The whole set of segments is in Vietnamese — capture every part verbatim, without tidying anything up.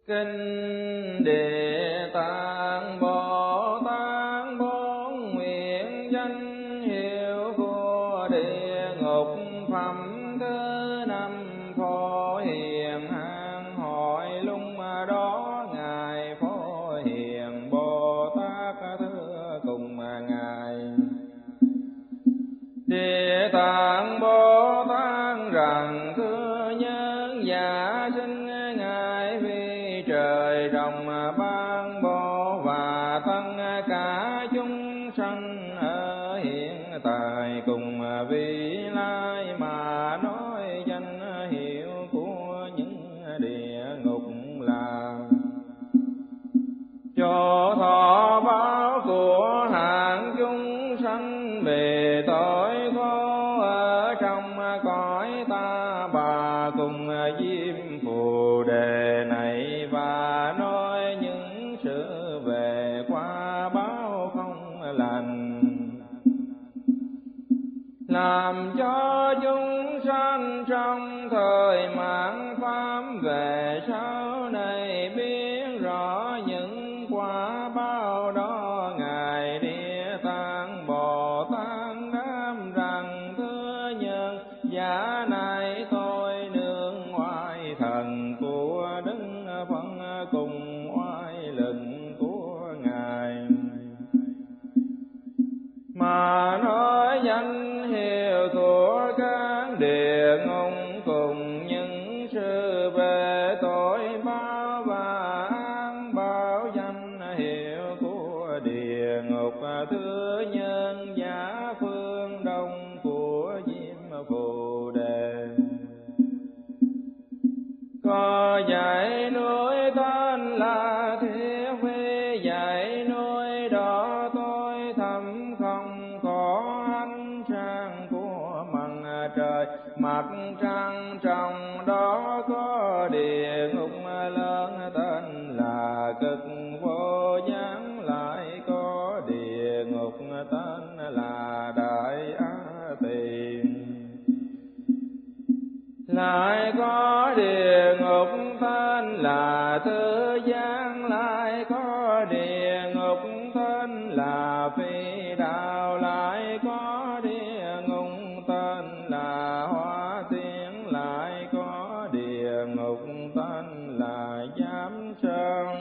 Kinh Địa Tạng Bồ Tát bốn nguyện danh hiệu của địa ngục phẩm thứ năm Phổ Hiền Hang hội lung đó ngài Phổ Hiền Bồ Tát thưa cùng ngài: Địa Tạng Bồ Tát rằng thưa nhân giả sinh ngài vì trời rộng ban bố và tất cả chúng sanh ở hiện tại cùng vị lai mà nói danh hiệu của những địa ngục là cho thọ báo của hạng chúng sanh về tội khổ ở trong cõi ta bà cùng diêm phù đề này và nói những sự về qua báo không lành, làm cho chúng sanh trong thời mạt pháp về sau này biết rõ những quả báo đó. Ngài Địa Tạng Bồ Tát đáp rằng thưa nhân giả này tôi nương oai thần của Đức Phật cùng oai lực của ngài mà nói danh hiệu của các địa ngục cùng những sự về tội báo và án báo danh hiệu của địa ngục thứ nhân giả phương đông của diêm phù đề. Có dãy núi tên là Thiết Phi, dãy núi đó tôi thầm không có ánh sáng của mặt trời, mặt trăng trong đó có địa ngục lớn tên là Cực Vô Gián, lại có địa ngục tên là Đại Á Tỳ, lại có địa ngục tên là Thứ Gián, lại có địa ngục tên là Phi Đạo, lại có địa ngục tên là Hóa Tiên, lại có địa ngục tên là Giám Sơn,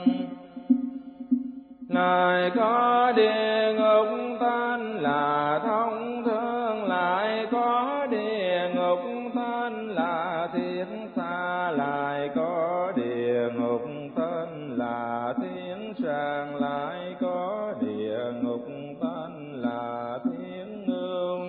lại có địa ngục tên là Thông Thương, lại có địa ngục tên là Thiết Xa, lại có địa ngục tên là Thiên Sàng, lại có địa ngục tên là Thiên Ương,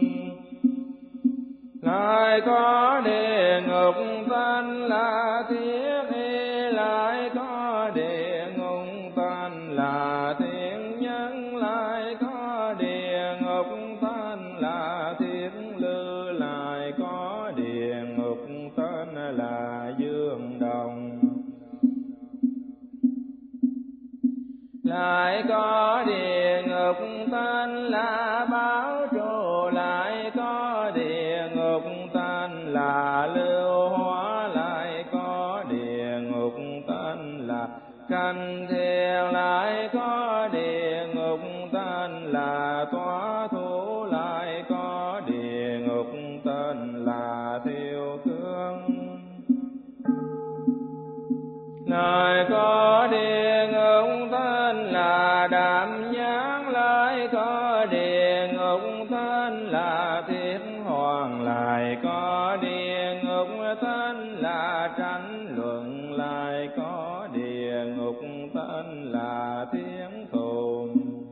lại có địa ngục tên là Thiết Y, lại có địa ngục tên là Thiên Nhân, lại có địa ngục tên là Thiên Lư, lại có địa ngục tên là Dương Đồng, lại có địa ngục tên là Báo Trụ, lại có địa ngục tên là Lưu Hóa, lại có địa ngục tên là Canh Thiền, lại có địa ngục tên là Tỏa Thủ, lại có địa ngục tên là Thiêu Cương, lại có địa ngục tên là Đạm Nhãn, lại có địa ngục tên là Thiết Hoàng, lại có địa ngục tên là Tranh Luận, lại có địa ngục tên là Thiên Thù,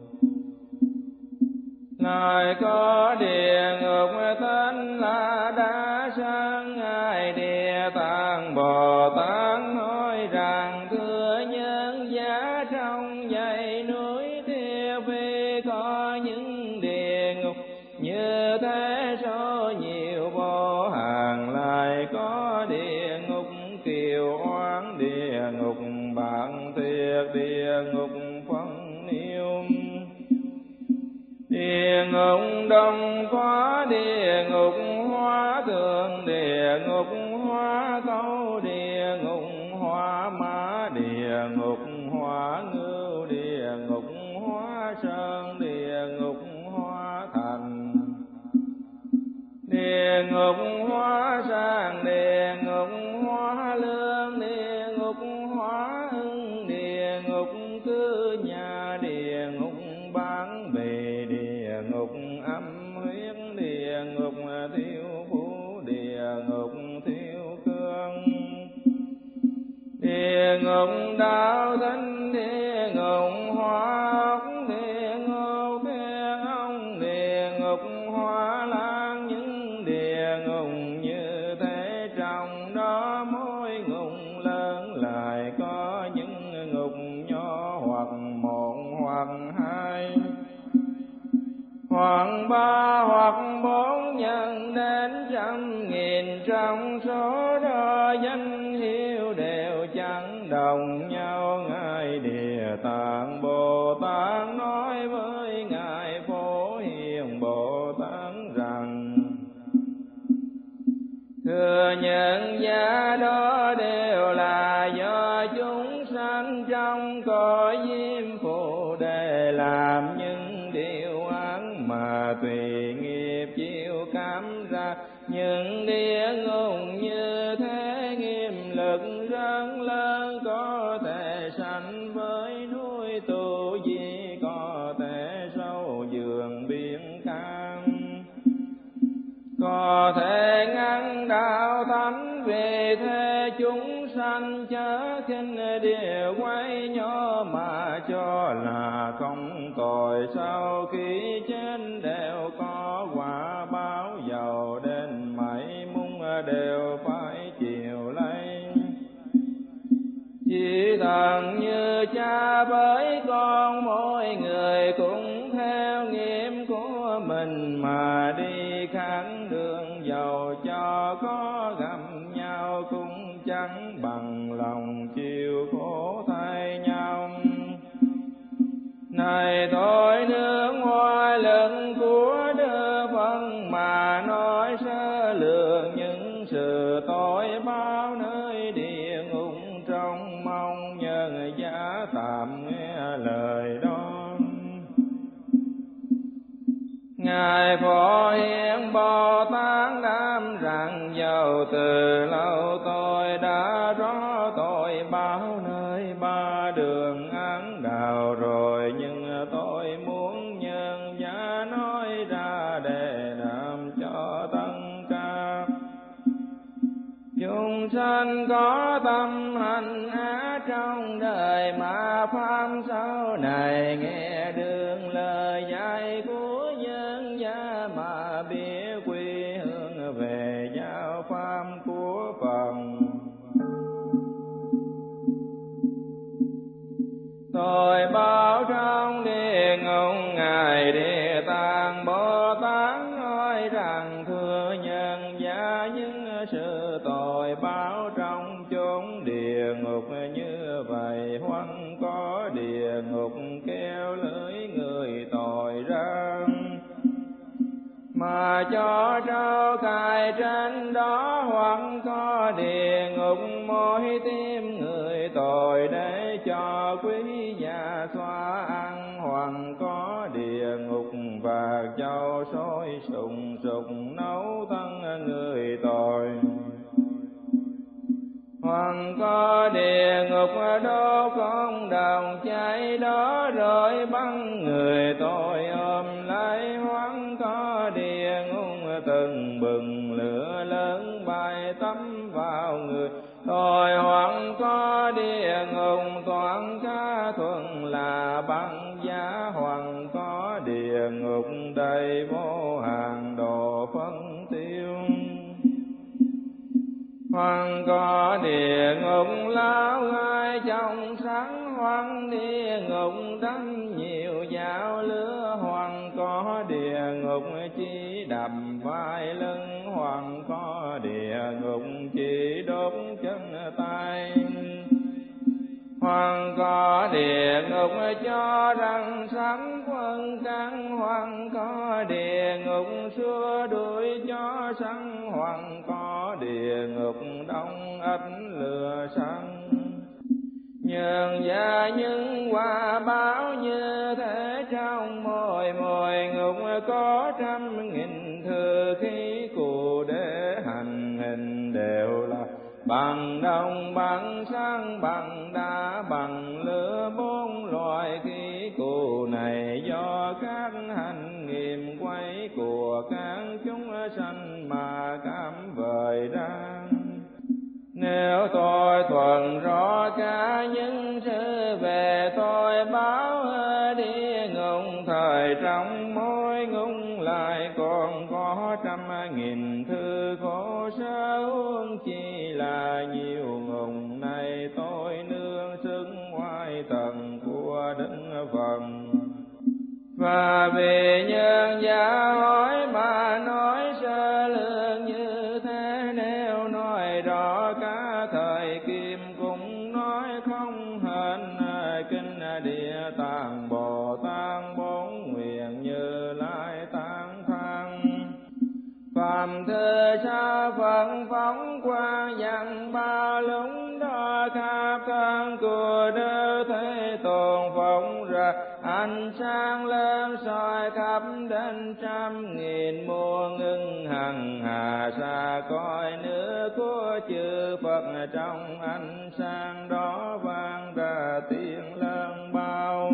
lại có địa ngục tên là Đa Sang. Ngài Địa Tạng Bồ Tát nói rằng thưa nhân giả trong dãy núi Thiết Phi có những địa ngục như thế số nhiều vô hạn, lại có địa ngục Kiều Oán, địa ngục Bạn Tuyệt, địa ngục Phân Niêu, địa ngục Đông Có, địa ngục Hóa Thượng, địa ngục Hóa Câu, địa ngục Hóa Mã, địa sơn, địa ngục hóa thành, địa ngục hóa sang, địa ngục hóa lương, địa ngục hóa hưng, địa ngục cư nhà, địa ngục bán bì, địa ngục âm huyết, địa ngục thiêu phú, địa ngục thiêu cương, địa ngục đạo thánh, địa ngục hóa ốc, địa ngục thiên ông, địa ngục hóa lan, những địa ngục như thế trong đó mỗi ngục lớn lại có những ngục nhỏ, hoặc một hoặc hai hoặc ba hoặc bốn, nhân đến trăm nghìn, trong số đó danh hiệu đều chẳng đồng nhau. Ngài Địa Tạng Bồ Tát nói với Ngài Phổ Hiền Bồ Tát rằng: Thưa nhân giá đó đều là do chúng sanh trong cõi diêm phù để làm những điều ác mà tùy nghiệp chịu cảm ra. Những địa ngục như thế nghiêm lực rất lớn, có thể sanh với núi Tu Di, có thể sâu giường biển cam, có thể ngăn đạo thánh. Vì thế chúng sanh chớ khinh điều quay nhỏ mà cho là không tội. Sau khi chết đều có quả báo, giàu đến mấy mung đều phải chịu lấy. Chỉ thần như cha với con, mỗi người cũng theo nghiệp của mình mà đi khác đường. Giàu cho có gặp nhau cũng chẳng bằng lòng chịu khổ thay nhau. Này tôi nương hoài lực của Đức Phật mà nói sơ lược những sự tội báo nơi địa ngục, trong mong nhân giá tạm nghe lời đó. Ngài Phổ Hiền Bồ Tát đáp rằng: Dầu từ lâu tôi đã rõ tội báo nơi ba đường ác đạo rồi, nhưng tôi muốn nhân giá nói ra để làm cho tất cả chúng sanh có tâm hành ác trong đời mà pháp sau này nghe đường lời dạy của nhân giá mà biết quy hướng về giáo pháp của Phật. Tôi báo trong địa ngục Ngài Địa Tạng Bồ Tát nói rằng: Thưa nhân giá, những sự tội báo trong chốn địa ngục như vậy, hoặc có địa ngục kéo lưỡi người tội ra mà cho trao cài trên đó, hoặc có địa ngục môi tim người tội để cho quý già xoa ăn, hoặc có địa ngục và châu sôi sùng sục nấu thân người tội, hoặc có địa ngục đốt không đồng cháy đó rồi bắn người tội ôm lấy, hoặc có địa ngục từng bừng lửa lớn bay tắm vào người tội, hoặc có địa ngục toàn ca thuần là băng giá, hoặc có địa ngục đầy vô hạn độ phân tiêu, hoặc có địa ngục lao gai trong sáng, hoặc địa ngục đánh nhiều dao lửa, hoặc có địa ngục chỉ đập vai lưng, hoặc có địa ngục chỉ đốt chân tay, hoặc có địa ngục cho răng sắn quân căn, hoặc có địa ngục xua đuổi cho săn, hoặc có địa ngục đông ách lửa săn. Nhân gia những quả báo như thế trao bằng đồng bằng sáng bằng đá bằng lửa, bốn loài khí cụ này do các hành nghiệm quay của các chúng sanh mà cảm vời ra. Nếu tôi thuần rõ cả những sự về tôi báo địa ngục, thời trong mỗi ngục lại còn có trăm nghìn thứ khổ sở, huống chi là nhiều ngục này tôi nương xứng oai thần của Đức Phật. Và vì nhân giả hỏi mà nói sơ lược như thế, nếu nói rõ cả thời kim cũng nói không hết kinh Địa Tạng Bồ Tát bốn nguyện Như Lai tán thăng. Phạm thư sa phận phóng quang dặn ba lúng đó, khắp thân của Đức Thế Tôn phóng ra ánh sáng lớn soi khắp đến trăm nghìn muôn ngưng hằng hà xa cõi nước của chư Phật. Trong ánh sáng đó vang ra tiếng lớn bao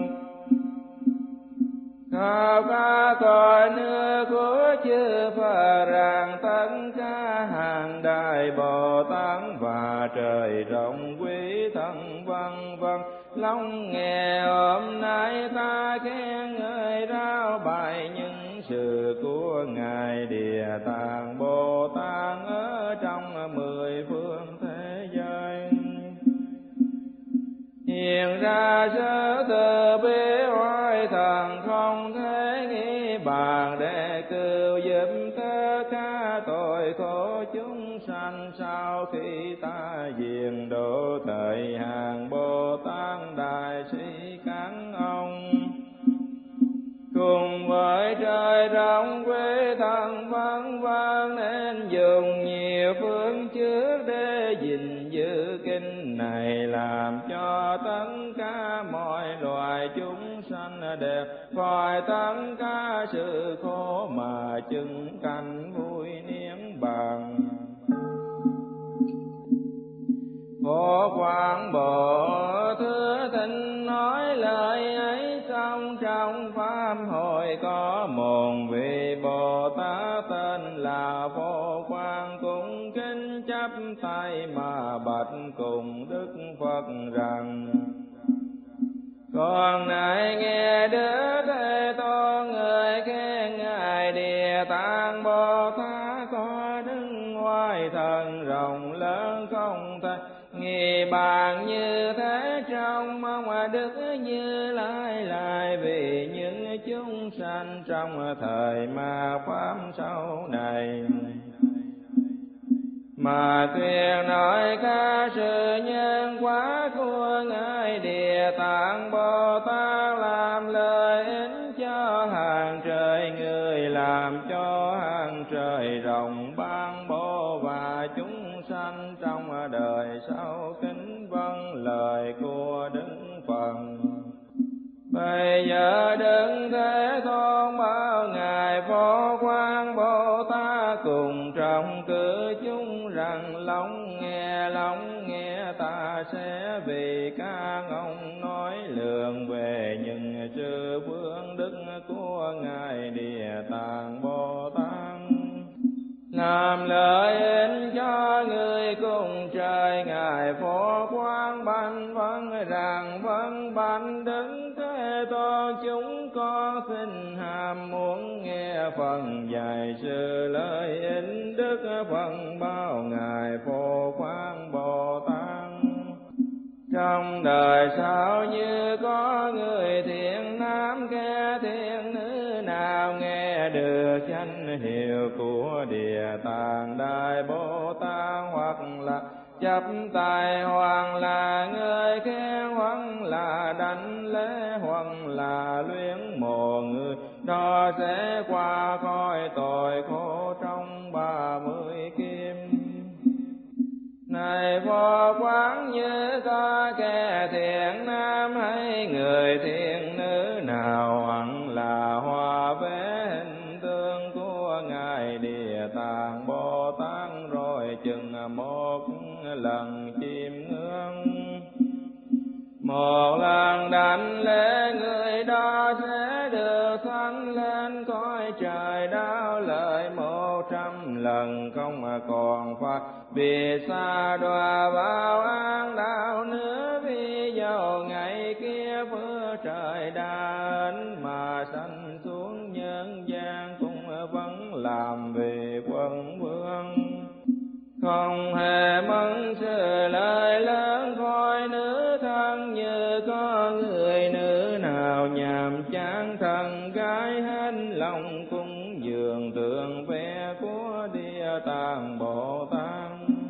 khắp cả cõi nước của chư Phật, rằng tất cả hàng đại Bồ Tát và trời rộng quý thân vân vân. Long nghe hôm nay ta khen ngợi rao bài những sự của Ngài Địa Tạng Bồ Tát ở trong mười phương thế giới. Hiện ra sự từ bi oai thần không thể nghĩ bàn, để cứu giúp tất cả tội khổ chúng sanh. Sau khi ta diệt độ thời hàng Bồ Tát đại sĩ các ông, cùng với trời rộng quý thần vân vân, nên dùng nhiều phương trước để gìn giữ kinh này, làm cho tất cả mọi loài chúng sanh đều khỏi tất cả sự khổ mà chứng cảnh vui niết bàn. Phổ Quang Bộ Thứ Thinh nói lời ấy xong, trong pháp hội có một vị Bồ Tát tên là Phổ Quang, cũng kính chắp tay mà bạch cùng Đức Phật rằng: Con này nghe Đức Thế Tôn người khen Ngài Địa Tạng Bồ Tát có đức oai thần rộng lớn không thể nghi bàn, như thế trong mong Đức Như Lai lại vì những chúng sanh trong thời ma pháp sau này, mà tuyên nói ca sự nhân quả của Ngài Địa Tạng Bồ Tát, làm lợi ích cho hàng trời người, làm cho hàng trời rộng ban bố và chúng sanh trong đời sau kính vâng lời của Đức Phật. Bây giờ Đức Thế Tôn bảo Ngài Phổ Quang Bồ Tát cùng trong cử chúng rằng: Lắng nghe, lắng nghe, ta sẽ vì các ông nói lượng về những sự phương đức của Ngài Địa Tạng Bồ Tát, làm lợi ích cho người cùng trời. Ngài Phổ Quang bạch vâng rằng: Vâng bạch Đức Thế Tôn, chúng con xin ham muốn nghe phần dạy sự lợi ích Đức Phật bao Ngài Phổ Quang Bồ Tát. Trong đời sau như có người thiện nam kẻ thiện nữ nào nghe được danh hiệu của Địa Tạng Đại Bồ Tát, hoặc là chắp tay, hoặc là người khen, hoặc là đảnh lễ, hoặc là luyến mộ người, đó sẽ qua khỏi tội khổ trong ba mươi kim. Này Phổ Quang, như có kẻ thiện nam hay người thiện nữ nào, hoặc là hòa vẽ hình tượng của Ngài Địa Tạng Bồ Tát, rồi chừng một lần chiêm ngưỡng. Một lần đảnh lễ người đó sẽ được thăng lên cõi trời đáo lợi một trăm lần không mà còn phải vì xa đọa vào ác đạo nữa. Vì dầu ngày kia phước trời đã đến mà sanh xuống nhân gian cũng vẫn làm vì quân vương. Không hề mẫn sự lời lớn coi nữ thân như có người nữ nào nhàm chán thân gái hết lòng cúng dường tượng vẽ của Địa Tạng Bồ Tát.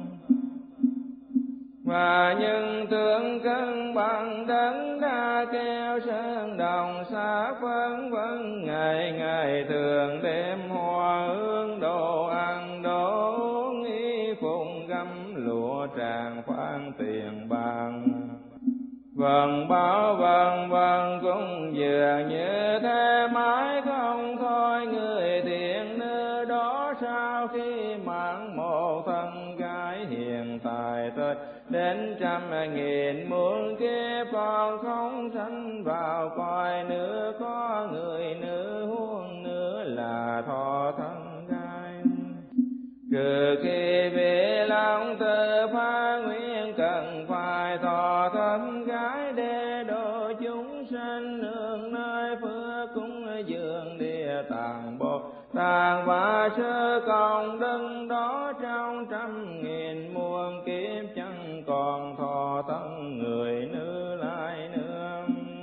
Và nhân tượng cân bằng đấng đa keo sơn đồng xác vân vân ngày ngày thường đêm hoa hương đồ ăn đồ uống y phụng gấm lụa tràng phan tiền bạc. Vần báo vần vần cũng dường như thế mãi không thôi. Người thiện nữ đó sau khi mang một thân gái hiện tại tới đến trăm nghìn muôn kiếp còn không sanh vào cõi nữa. Có người nữ huống nữa là thọ thân gái. Trừ khi vì lòng tự phá nguyện cần phải thọ thân gái để độ chúng sanh nương nơi phước cúng dường Địa Tạng Bồ Tát và sơ cộng đấng đó trong trăm nghìn muôn kiếp chẳng còn thọ thân người nữ lại nữa.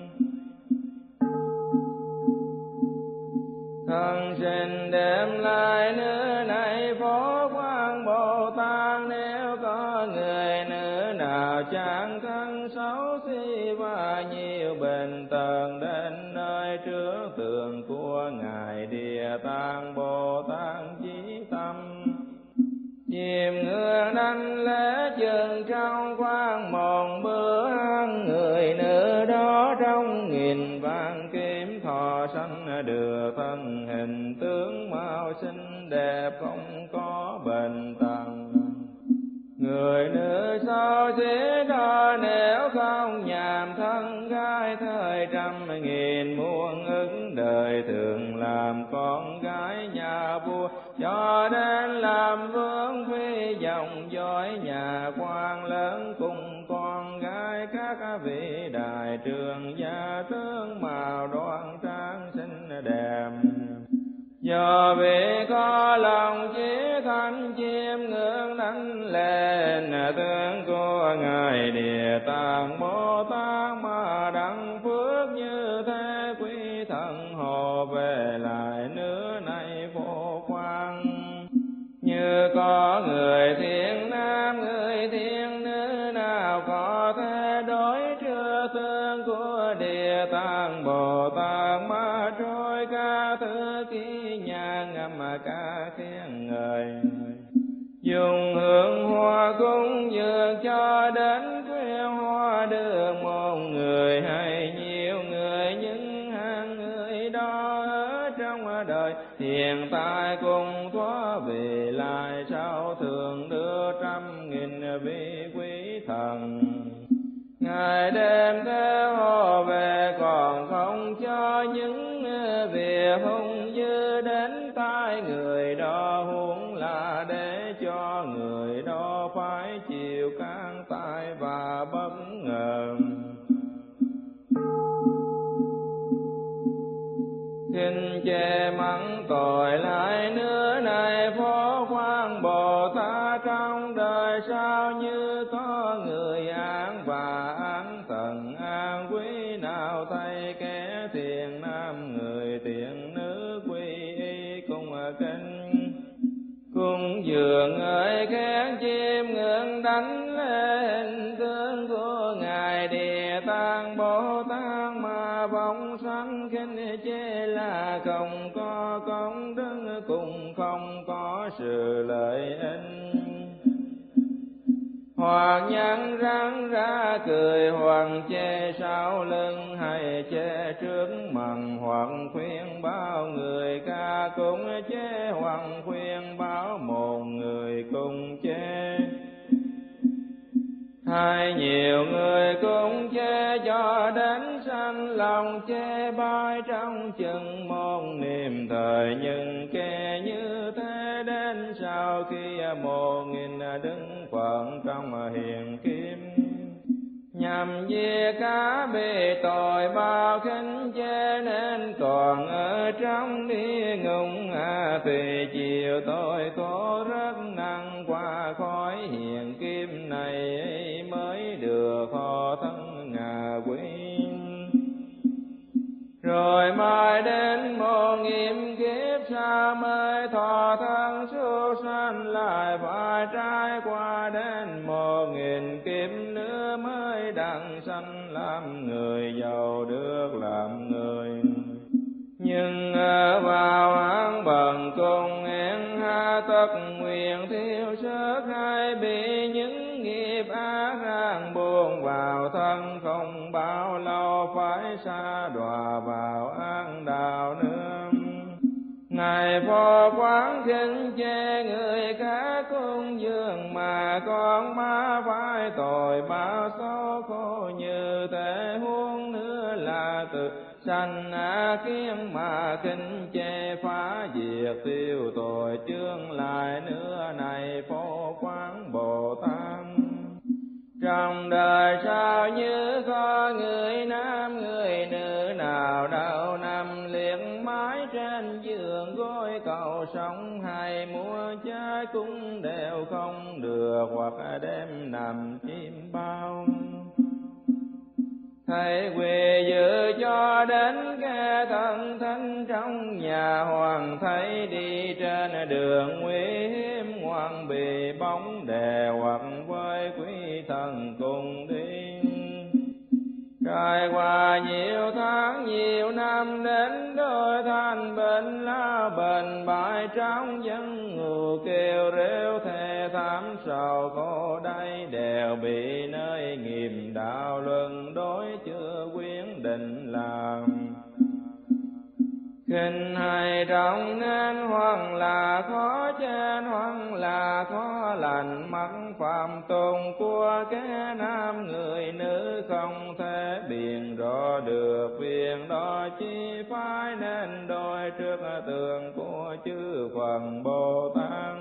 Thân sinh đem lại nữ này phó quang Bồ Tát. Nếu có người nữ nào chẳng thân xấu xí và nhiều bệnh tật đến nơi trước tượng của ngài Địa Tạng Bồ Tát chí tâm chiêm ngưỡng đảnh lễ chừng trong khoang một bữa ăn. Người nữ đó trong nghìn vạn kiếm thọ sanh được thân hình tướng mạo xinh đẹp không có bệnh tật. Người nữ sao thế đó nếu không nhàm thân gái thời trăm nghìn muôn ứng đời thường làm con gái nhà vua cho đến làm vương phi dòng dõi nhà quan lớn cùng con gái các vị đại trường gia tướng mạo đoan trang xinh đẹp. Do vì có lòng chí thanh chiêm ngưỡng đảnh lên tướng của ngài Địa Tạng Bồ Tát mà đặng phước như thế quý thần hộ về lại nước này vô quan. Như có người thiện nam người thiện nữ nào có thể đối trước tướng của Địa Tạng Bồ Tát mà trôi ca thứ ký nhà ngâm ca khen ngợi. Dùng hương hoa cúng dường cho đến khuya hoa đường một người hay nhiều người những hàng người đó ở trong đời hiện tại cùng thoát về lại sau thường đưa trăm nghìn vị quý thần. Ngày đêm theo họ về còn không cho những việc hung dữ đến tai người đó, huống là để cho người đó phải chịu can tai và bất ngờ. Kinh chê mắng tội lại nữa này phó quan Bồ Tát trong đời sao như có người an và an tận an quý nào thay kẻ thiện nam người thiện nữ quy y cùng kinh cung dường ơi khen chiêm ngưỡng đánh lên tướng của ngài Địa Tạng Bồ Tát mà vọng sanh khinh chê là không có công đức cùng không có sự lợi ích. Hoặc nhăn răng ra cười hoặc chê sau lưng hay chê trước mặt, hoặc khuyên bảo người ca cũng chê hoặc khuyên bảo một người cùng chê. Hay nhiều người cũng chê cho đến sanh lòng chê bai trong chừng môn niệm thời, nhưng kẻ như thế đến sau khi một nghìn đứng phận trong hiền kim, nhằm diệt cả bị tội bao khinh chê, nên còn ở trong địa ngục à, thì chiều tôi khổ rất nặng, qua khói hiền kim này mới được họ thân ngà quý. Rồi mai đến một nghìn kiếp sau mới thọ thân xuất sanh, lại phải trải qua đến một nghìn kiếp nữa mới đặng sanh làm người, giàu được làm người. Nhưng ở vào án bần cùng hẹn ha, tất nguyện thiêu sức hay bị những nghiệp ác ràng buông vào thân, không bao lâu phải xa đọa vào ác đạo nữa. Ngài phò quán khinh chê người khác cung dường, mà con ma phải tội bao số khổ như thế, huống nữa là từ sanh á kiến mà khinh chê, phá diệt tiêu tội chướng lại nữa. Này phổ quán Bồ Tát, trong đời sao như có người nam người nữ nào đâu nằm liệt mái trên giường gối cầu sống, hay mua trái cũng đều không được, hoặc đêm nằm chim bao. Thầy quỳ dự cho đến kẻ thân thân trong nhà hoàng, thấy đi trên đường nguy hiểm ngoan bị bóng đè, hoặc với quý thần cùng đi. Trải qua nhiều tháng nhiều năm đến đôi thanh bệnh lao bệnh bại trong dân ngủ, kêu rêu thề thảm sầu khổ đây, đều bị nơi nghiệp đạo luân đối chưa quyết định làm. Kinh hay trọng nên hoặc là khó chen, hoặc là khó lành, mắc phạm tôn của kẻ nam người nữ, không thể biện rõ được việc đó, chi phải nên đôi trước tường của chư Phật Bồ Tát.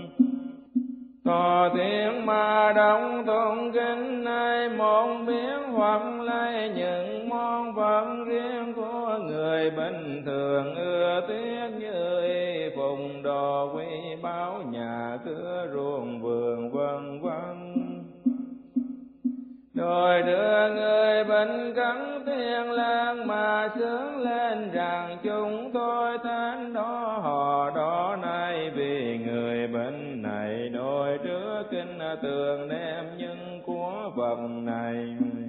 Có tiếng mà đọc tụng kinh này, một biến hoặc lấy những món vật riêng của người bình thường ưa tiếc, như y phùng đồ quý báu nhà cửa ruộng vườn vân vân. Rồi đưa người bệnh cắn tiếng lan mà sướng lên rằng, chúng tôi thánh đó họ đó nay, vì người bệnh này đôi trước kinh tường đem những của vật này.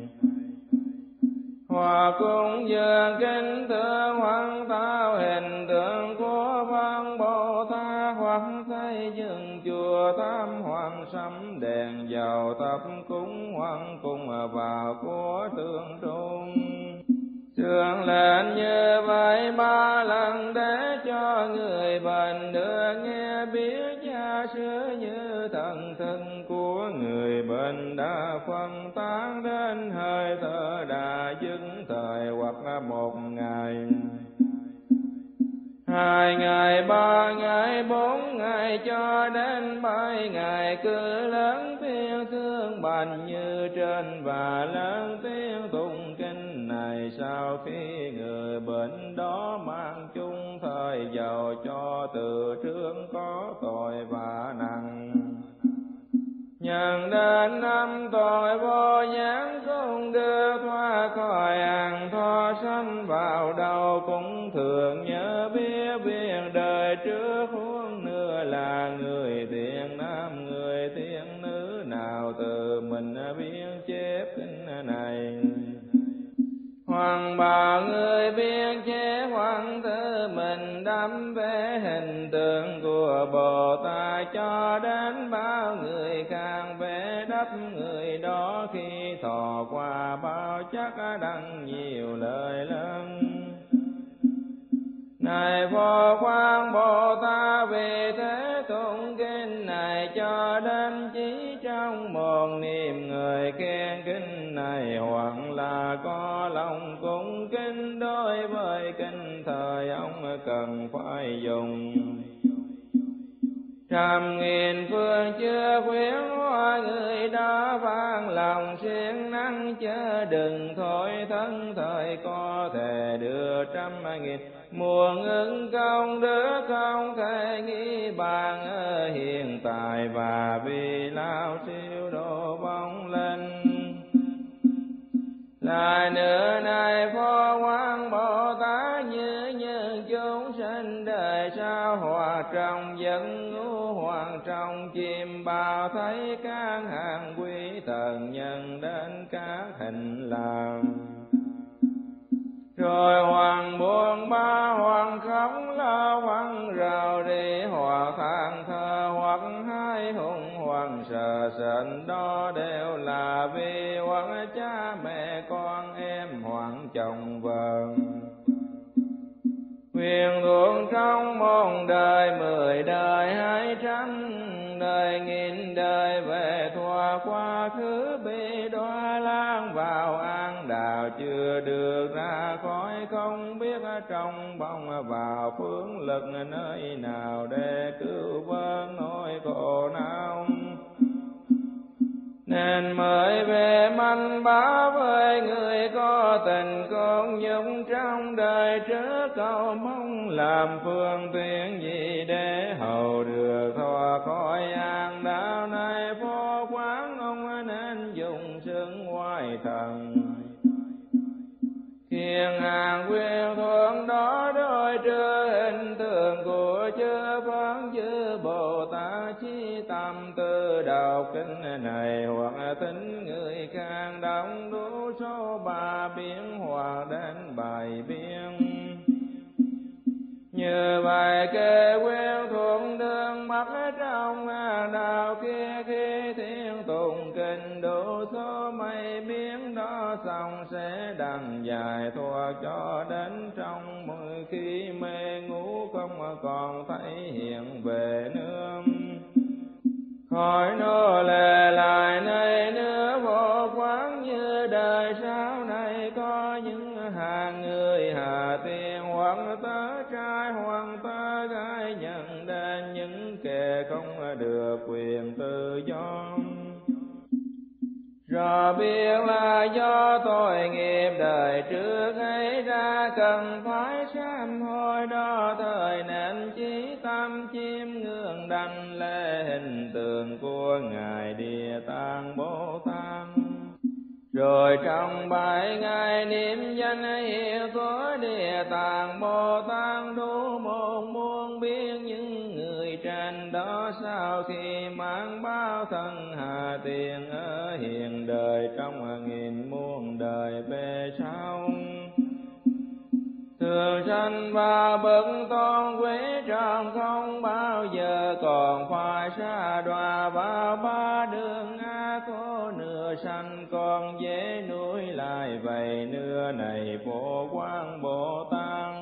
Hoặc cũng dường kinh tượng hoặc tạo hình tượng của văn Bồ Tát, hoặc xây dựng chùa tam hoàng sắm đèn dầu tập cúng, hoặc cùng vào của tương trung. Sướng lên như vậy ba lần để cho người bệnh được nghe biết gia sư, như thần thân của người bệnh đã phân tán đến hơi thở đã dứt thời, hoặc một ngày hai ngày ba ngày bốn ngày cho đến bảy ngày, cứ lớn tiếng thương bệnh như trên và lớn tiếng tụng kinh này. Sau khi người bệnh đó mang chung thời giàu cho từ trước có tội và nặng, nhân đến năm tội vô gián cũng đưa thoát khỏi hàng tho sanh vào đầu, cũng thường nhớ biết biết đời trước huống nữa là người thiện nam người thiện nữ nào từ mình biết chép kinh này. Hoàng bảo người biết chế hoàng tự mình đắm vẽ hình tượng của Bồ Tát, cho đến bao người khác vẽ đắp người đó, khi thọ qua bao chắc đăng nhiều lời lớn. Này Phổ Quang Bồ Tát, vì thế tụng kinh này cho đến chí cho trong môn niệm người khen kinh này, hoặc là có lòng cung kính đối với kinh thời ông cần phải dùng. Trăm nghìn phương chưa khuyến hoa người đã vang lòng siêng năng, chớ đừng thôi thân thời có thể đưa trăm nghìn muôn ứng công đức không thể nghĩ bàn ở hiện tại, và vì lao siêu độ vong linh. Lại nữa này Phó Quang Bồ Tát như nhân chúng sinh đời sao, hoặc trong giấc ngủ hoặc trong chim bao, thấy các hàng quý thần nhân đến các hình làm. Rồi hoàng buồn ba hoàng khóc lo hoàng rào đi, hoặc than thở hoặc hai hùng hoàng sợ sệt, đó đều là vì hoặc cha mẹ con em hoàng chồng vợ. Quyền thuộc trong một đời mười đời hai trăm đời nghìn đời, về thoa quá khứ bị đọa lang vào an đạo, chưa được ra khỏi không biết trong bóng vào phương lực nơi nào để cứu vớt nỗi khổ não. Nên mới về manh báo với người có tình con nhung trong đời trước, cầu mong làm phương tiện gì để hầu được thoát khỏi an đạo này. Phó Quán ông nên dùng xưng hoài thần, thiên hàng quyên thuận đó đôi trừ hình tượng của chư Phật chư Bồ Tát, chi tâm tư đọc kinh này hoặc tính người khác đóng đủ số ba biến hoặc đến bài biến. Như vậy kê quyên thuận đường mắt trong đạo kia, khi thiên tụng kinh đủ số mây biến đó xong, sẽ đằng dài thoát cho đến trong mười khi mê ngủ không còn thấy hiện về nữa. Khỏi nô lệ lại nơi nước vô quán, như đời sau này có những hàng người hà tiên hoặc tớ trai hoặc tớ gái, nhận đến những kẻ không được quyền tự do. Rõ biết là do tội nghiệp đời trước ấy ra, cần phải sám hối đó thời nên chí tâm chiêm ngưỡng đảnh lễ hình tượng của Ngài Địa Tạng Bồ Tát. Rồi trong bảy ngày niệm danh hiệu của Địa Tạng Bồ Tát, đủ một muôn biến những người trên đó, sau khi mang bao thân hà tiền ở hiện đời trong nghìn muôn đời về sau, thường sanh vào bậc tôn quý trong không bao giờ còn phải xa đọa vào ba đường ác khổ, nửa sanh còn dễ nuôi lại vậy nửa này Phổ Quang Bồ Tát.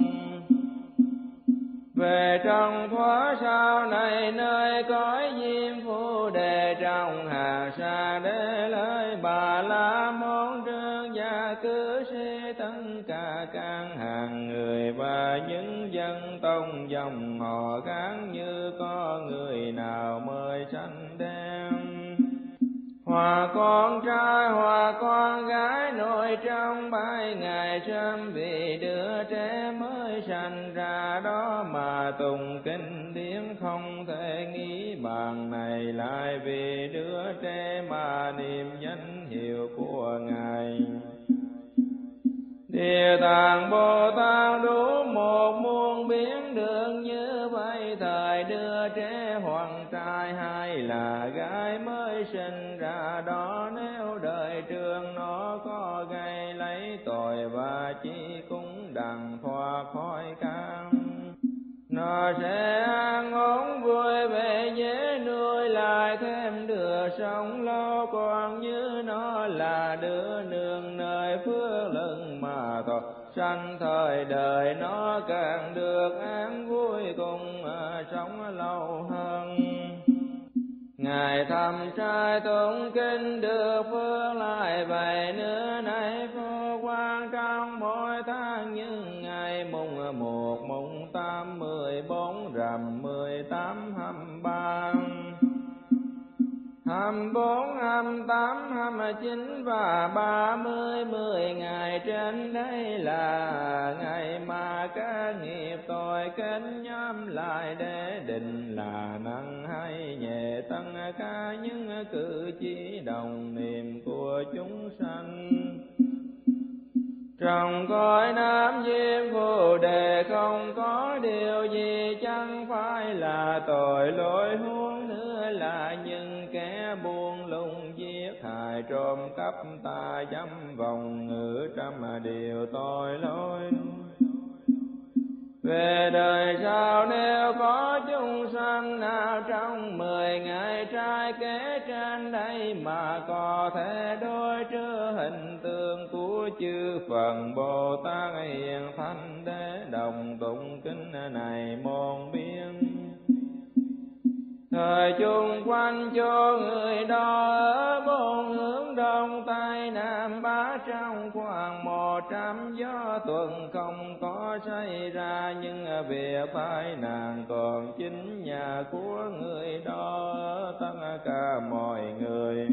Về trong thoát sau này nơi cõi diêm phù đề, trong hàng xa để lời Bà La Môn trương gia cư sĩ, tất cả các hàng người và những dân tông dòng họ khác, như có người nào mới sanh đem hoặc con trai hoặc con gái nội trong bảy ngày sớm, vì đứa trẻ mới sanh ra đó mà tụng kinh điển không thể nghĩ bàn này, lại vì đứa trẻ mà niệm danh hiệu của Ngài. Địa Tạng Bồ Tát đủ một muôn biến đường như vậy, thời đứa trẻ hoàng trai hay là gái mới sinh ra đó, nếu đời trường nó có gây lấy tội và chỉ cũng đặng thoát khỏi cam, nó sẽ an ổn vui vẻ dễ nuôi lại thêm đứa sống lâu, còn như nó là đứa nương nơi phước lưng mà thôi, sanh thời đời nó càng được an vui cùng sống lâu hơn. Ngài thăm trai tụng kinh được phước lại vậy nữa nay phô quan trong mỗi tháng những ngày mùng một mùng tám mười bốn rằm mười tám hăm ba hăm bốn hăm tám hăm chín và ba mươi mười ngày trên đây là ngày mà các nghiệp tội kết nhóm lại để định là nặng hay nhẹ tăng ca những cử chỉ đồng niệm của chúng sanh. Trong cõi Nam Diêm Phù Đề không có điều gì chẳng phải là tội lỗi, huống nữa là những kẻ buông lung giết hại trộm cắp tà dâm vòng ngữ trăm điều tội lỗi. Về đời sau nếu có chúng sanh nào trong mười ngày trai kế trên đây mà có thể đối trước hình tượng của chư Phật Bồ Tát Hiền Thánh để đồng tụng kinh này môn biên. Thời chung quanh cho người đó ở bốn hướng đông tây nam bắc trong khoảng một trăm gió tuần không có xảy ra, nhưng việc tai nạn còn chính nhà của người đó ở tất cả mọi người.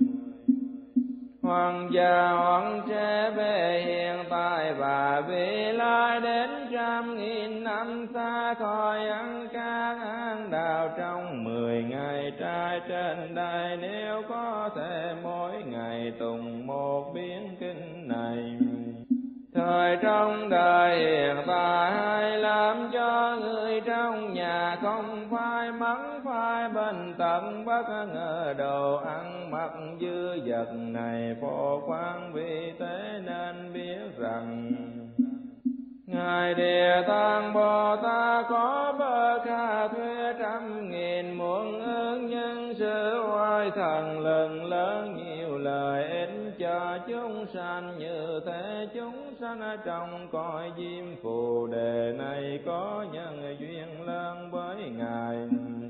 Hoàng gia hoàng trẻ về hiện tại và vị lai đến trăm nghìn năm xa khỏi ăn các ăn đạo trong mười ngày trai trên đây, nếu có thể mỗi ngày tùng một biến kinh này. Thời trong đời hiện tại hay làm cho người trong nhà không phải mắng phải bệnh tật bất ngờ đồ ăn mặc dư vật này phổ quang, vì thế nên biết rằng Ngài Địa Tạng Bồ Tát có bậc hà thuê trăm nghìn muôn ơn nhân sự oai thần lần lớn nhiều lợi ích cho chúng sanh, như thế chúng sanh trong cõi Diêm Phù Đề này có nhân duyên lớn với Ngài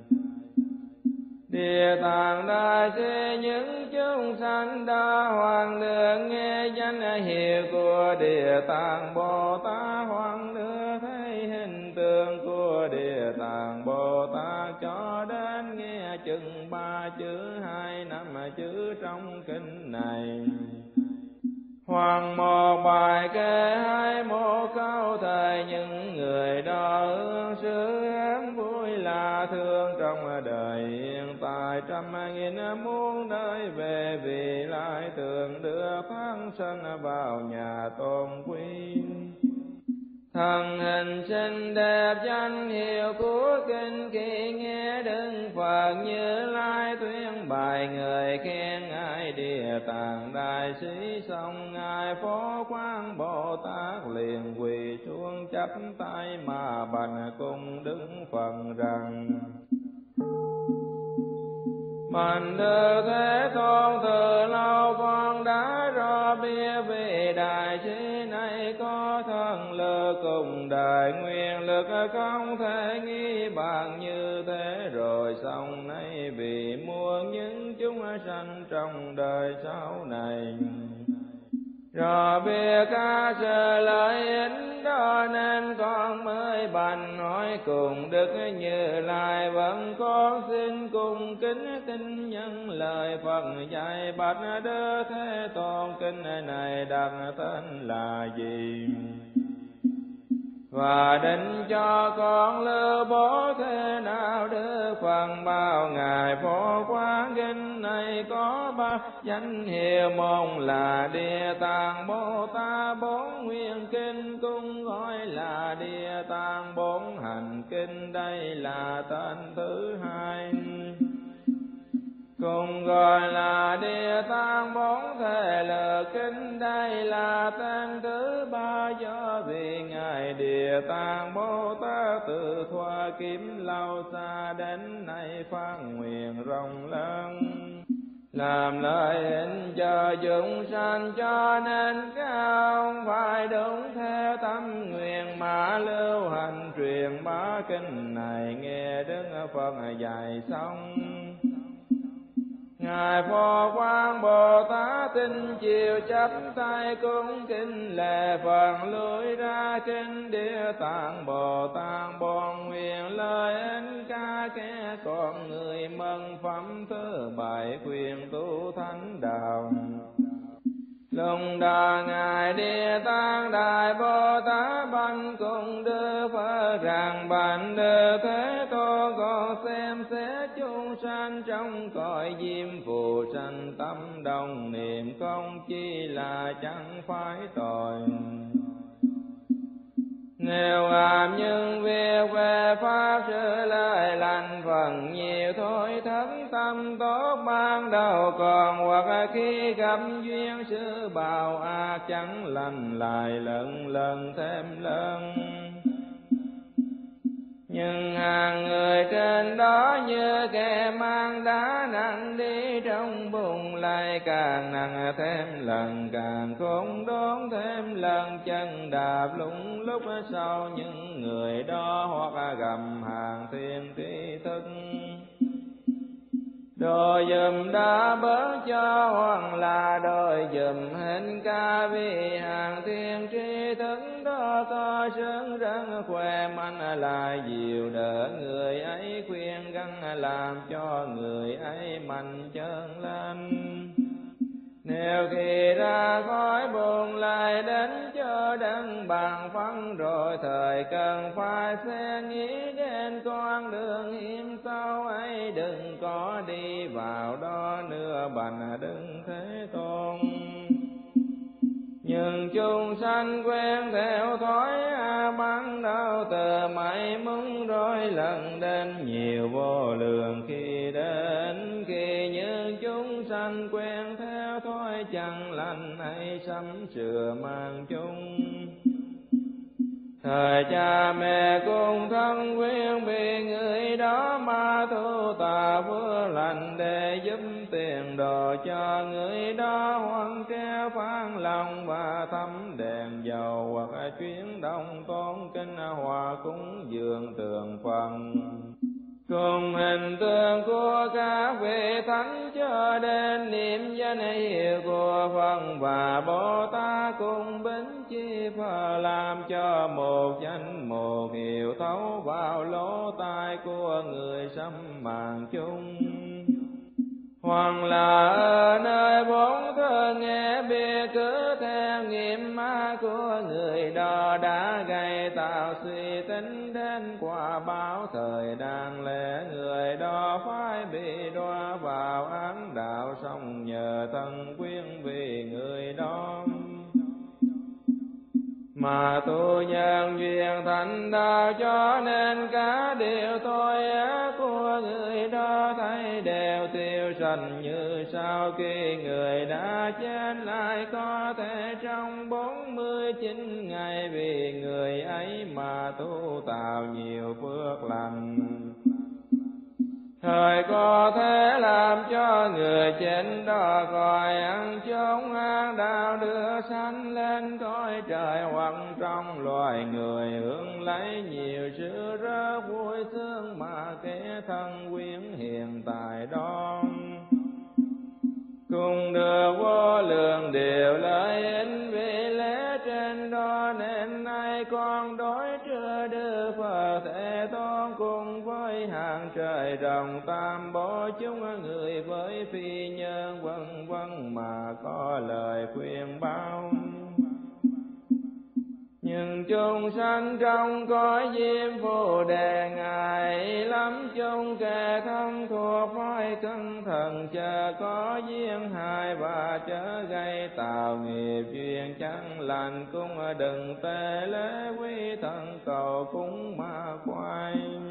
Địa Tạng Đại Sư. Những chúng sanh đã hoàng được nghe danh hiệu của Địa Tạng Bồ Tát, hoàng được thấy hình tượng của Địa Tạng Bồ Tát, cho đến nghe chừng ba chữ hai năm chữ trong kinh này. Hoặc một bài kệ hay một câu thầy, những người đó ương sự êm vui là thương trong đời hiện tại, trăm nghìn muôn đời về vì lại thường đưa phán sanh vào nhà tôn quý. Thần hình xinh đẹp danh hiệu của kinh, khi nghe Đức Phật Như Lai tuyên bài người khen Ngài Địa Tạng Đại Sĩ, xong Ngài Phổ Quang Bồ Tát liền quỳ xuống chắp tay mà bạch cùng Đức Phật rằng: Mạnh Đức Thế Tôn, từ lâu con đã rõ biết vị Đại Sĩ này có thần lực cùng đại nguyện lực không thể nghi bằng, như thế rồi xong nay vì muôn những chúng sanh trong đời sau này rõ biết các sự lợi ích đó, nên con mới bạch hỏi cùng Đức Như Lai: Vẫn con xin cung kính tin nhân lời Phật dạy, bạch Đức Thế Tôn, kinh này đặt tên là gì? Và định cho con lưu bố thế nào? Đức Phật bảo Ngài Phổ Quang, kinh này có ba danh hiệu, một là Địa Tạng Bồ Tát, bốn nguyên kinh cũng gọi là Địa Tạng bốn hành kinh, đây là tên thứ hai. Cùng gọi là Địa Tạng bốn thể lực kinh, đây là tên thứ ba, do vì Ngài Địa Tạng Bồ Tát từ thuở kiếm lâu xa đến nay phát nguyện rộng lớn làm lợi ích cho chúng sanh, cho nên các ông phải đúng theo tâm nguyện mà lưu hành truyền bá kinh này. Nghe Đức Phật dạy xong Ngài Phổ Quang Bồ Tát tinh chiều chắp tay cung kính lễ Phật lùi ra kinh Địa Tạng Bồ Tát bon nguyện lời ân ca kẻ con người mừng phẩm thứ bảy quyền tu thánh đạo. Lùng đà Ngài Địa Tạng Đại Bồ Tát bạch cùng Đức Phật rằng bạch Đức Thế Tôn con xem xét chúng sanh trong cõi diêm phù sanh tâm đồng niệm không chi là chẳng phải tội. Nếu làm những việc về pháp sự lời lành phần nhiều thôi thất tâm tốt ban đầu, còn hoặc khi gặp duyên sự bào ác chẳng lành lại lần lần thêm lần. Nhưng hàng người trên đó như kẻ mang đá nặng đi trong bùn, lại càng nặng thêm lần càng khốn đốn thêm lần, chân đạp lung lúc sau những người đó hoặc gầm hàng thiên tri thức. Đôi dùm đã bớt cho hoặc là đôi dùm hình ca, vì hàng thiên tri thức đó có sướng rắn khỏe mạnh là dìu đỡ người ấy, khuyên gắng làm cho người ấy mạnh chân lên. Nếu khi ra khỏi buồn lại đến cho đấng bằng phân, rồi thời cần phải sẽ nghĩ đến con đường hiểm sâu ấy, đừng có đi vào đó nữa bành Đức Thế Tôn. Nhưng chúng sanh quen theo thói ban đầu từ mãi muốn, rồi lần đến nhiều vô lượng khi đến, khi những chúng sanh quen theo thói chẳng lành ấy sắm sửa mang chúng. Thời cha mẹ cùng thân quyến bị người đó ma thu tà vừa lành, để giúp tiền đồ cho người đó, hoang treo phán lòng và thắm đèn dầu, hoặc chuyến đông tôn kinh hòa cúng dường tường phần. Cùng hình tượng của các vị thánh cho đến niệm danh hiệu của Phật và Bồ Tát, cùng bính chi Phật làm cho một danh một hiệu thấu vào lỗ tai của người sắm màn chung. Hoặc là ở nơi bốn thơ nghe biết cứ theo nghiệp ma của người đó, đã gây tạo suy tính đến quả báo thời đang lẽ, người đó phải bị đọa vào ám đạo, xong nhờ thân quyến vì người đó mà tu nhân duyên thành đạo, cho nên cả điều tội ác của người đó thấy đều tiêu sạch như sau. Khi người đã chết lại có thể trong bốn mươi chín ngày, vì người ấy mà tu tạo nhiều phước lành, thời có thể làm cho người chết đó khỏi ăn chốn ác đạo, đưa sanh lên cõi trời, hoặc trong loài người hưởng lấy nhiều sự rất vui sướng mà kẻ thân quyến hiện tại đó. Cùng được vô lượng điều lợi ích, vì lẽ trên đó nên nay con đối trước Đức Phật Thế Tôn, cùng với hàng trời rồng tam bộ chúng người với phi nhân vân vân mà có lời khuyên báo. Nhưng chúng sanh trong cõi diêm phù đề ngài lắm chung kẻ thân thuộc, phải cẩn thận chớ có duyên hại và chớ gây tạo nghiệp duyên chẳng lành, cũng đừng tê lễ quý thần cầu cúng ma quay.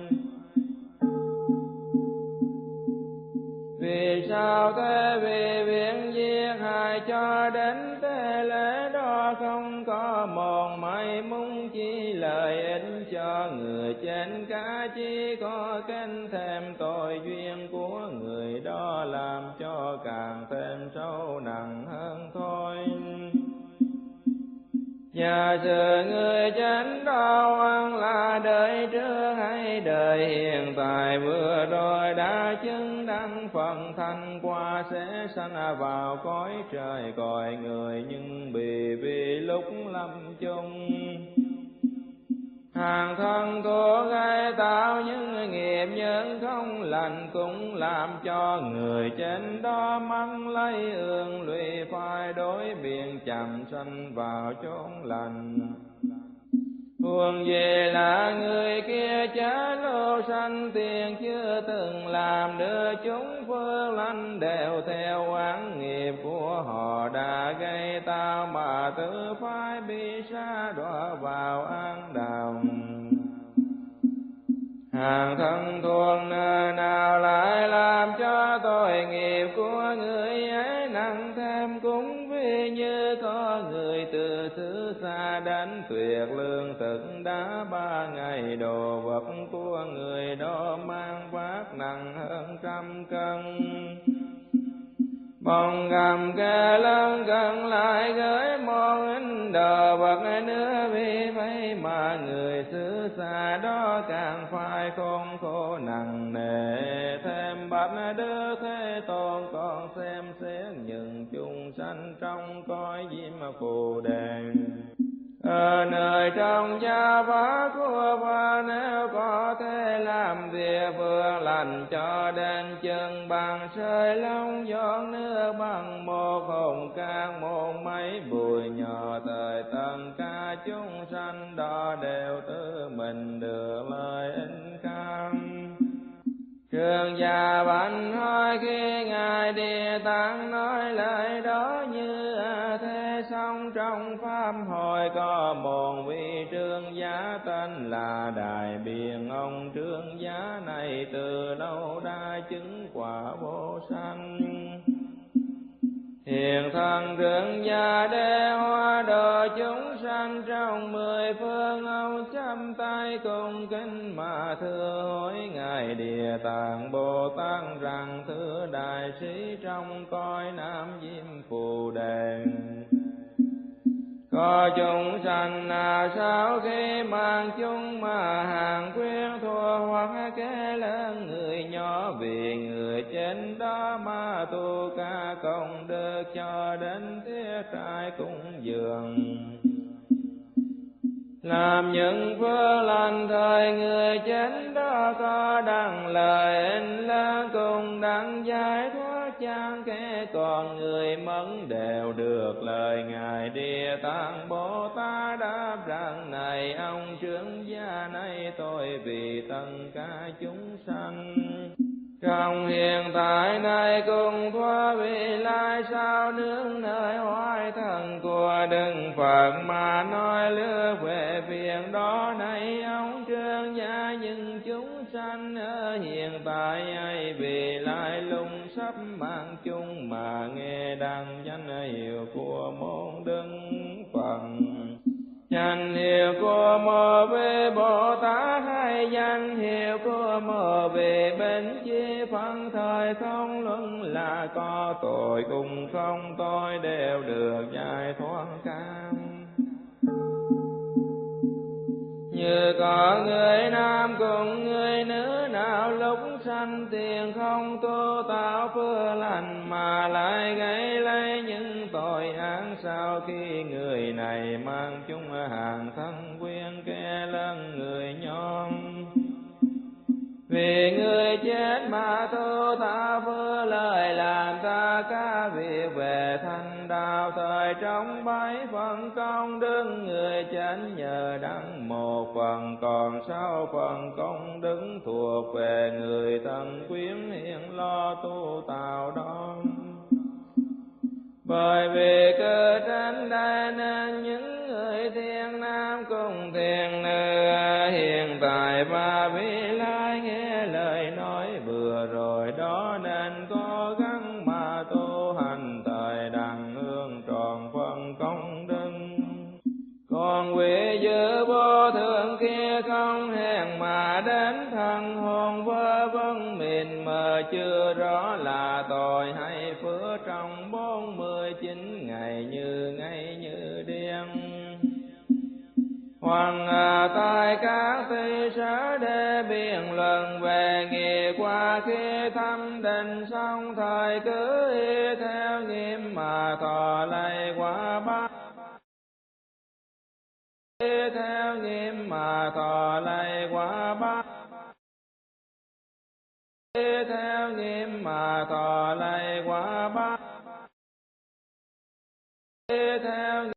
Vì sao thế? Vì việc giết hại cho đến thế lễ đó không có một may muốn chi lợi ích cho người trên, cả chỉ có khen thêm tội duyên của người đó, làm cho càng thêm sâu nặng hơn thôi. Và sự người chánh đạo ăn là đời trước hay đời hiện tại vừa rồi đã chứng đăng phần thành qua sẽ sanh vào cõi trời cõi người, nhưng bị vì lúc lâm chung hàng thân của gây tạo những nghiệp nhân không lành, cũng làm cho người trên đó mắng lấy ương lụy phải đối biện chậm sanh vào chốn lành. Huống về là người kia chá lô sanh tiền chưa từng làm, đưa chúng phương lành đều theo oán nghiệp của họ đã gây tạo, mà tự phải bị sa đọa vào ác đạo. Hàng thân thuộc nơi nào lại làm cho tội nghiệp của người ấy nặng thêm, cũng vì như có người từ xứ xa đến tuyệt lương thực đã ba ngày, đồ vật của người đó mang vác nặng hơn trăm cân. Bọn gầm kê lớn gần lại gửi một ít đồ vật nữa, vì vậy mà người xứ xa đó càng phải khốn khổ nặng nề thêm. Bạch Đức Thế Tôn còn xem xét những chúng sanh trong cõi diêm phù đề. Ở nơi trong gia pháp của Phật, nếu có thể làm việc vừa lành cho đến chân bằng sơi lông giọt nước bằng một hồng can một mấy bụi nhỏ, thời tất cả chúng sanh đó đều tự mình được lợi ích kham. Trường Gia Bạch hỏi khi Ngài Địa Tạng nói lời đó như thế xong, trong pháp hội có một vị trương giá tên là Đại Biện. Ông trương giá này từ lâu đã chứng quả vô sanh, hiền thân trương gia đế hóa độ chúng sanh trong mười phương. Ông chắp tay cung kính mà thưa hỏi Ngài Địa Tạng Bồ Tát rằng: thưa đại sĩ, trong cõi Nam Diêm Phù Đề có chúng sanh nào sau khi mang chúng mà hàng quyến thua hoặc kế lớn người nhỏ, vì người trên đó mà tu ca công đức cho đến thiết trai cúng dường, làm những phước lành thời người chết đó có đặng lời ích lớn, cùng đặng giải thoát chan kẻ còn người mất đều được lời. Ngài Địa Tạng Bồ Tát đáp rằng: này ông trưởng gia này, tôi vì tất cả chúng sanh trong hiện tại này cùng thoa vị lai sao nương nơi hoài thần của Đức Phật mà nói lứa về việc đó. Này ông trương gia, những chúng sanh ở hiện tại ấy vì lai lung sắp mang chung mà nghe đăng danh hiệu của môn Đức Phật. Danh hiệu của một vị Bồ Tát hay danh hiệu của một vị Bính Chi Phật, thời không luận là có tội cùng không tội đều được giải thoát cam. Như có người nam cùng người nữ nào lúc sanh tiền không tu tạo phước lành, mà lại gây lấy những tội ác sau khi người này mang chung hàng thân quyến kẻ lớn người nhóm. Vì người chết mà tu ta phước lời làm ta cả việc về thành đạo, thời trong bảy phần công đức người chết nhờ đăng một phần, còn sáu phần công đức thuộc về người thân quyến hiện lo tu tạo đó. Bởi vì cơ trên đây nên những người thiện nam cùng thiện nữ hiện tại và vị lai nghe lời nói vừa rồi đó, nên cố gắng mà tu hành thời đặng hương tròn phần công đức. Còn vị dư vô thượng kia không hẹn mà đến thân hồn vơ vân mịn mờ, chưa rõ là tội hay phước trong bốn mươi chín ngày như ngày như đêm. Hoàng tại các ty sở để biện luận về nghiệp qua khi thâm định xong thời cứ y theo nghiêm mà thọ lạy quả báo. Y theo nghiêm mà thọ lạy quả báo. Y theo nghiêm mà thọ lạy quả báo. Y theo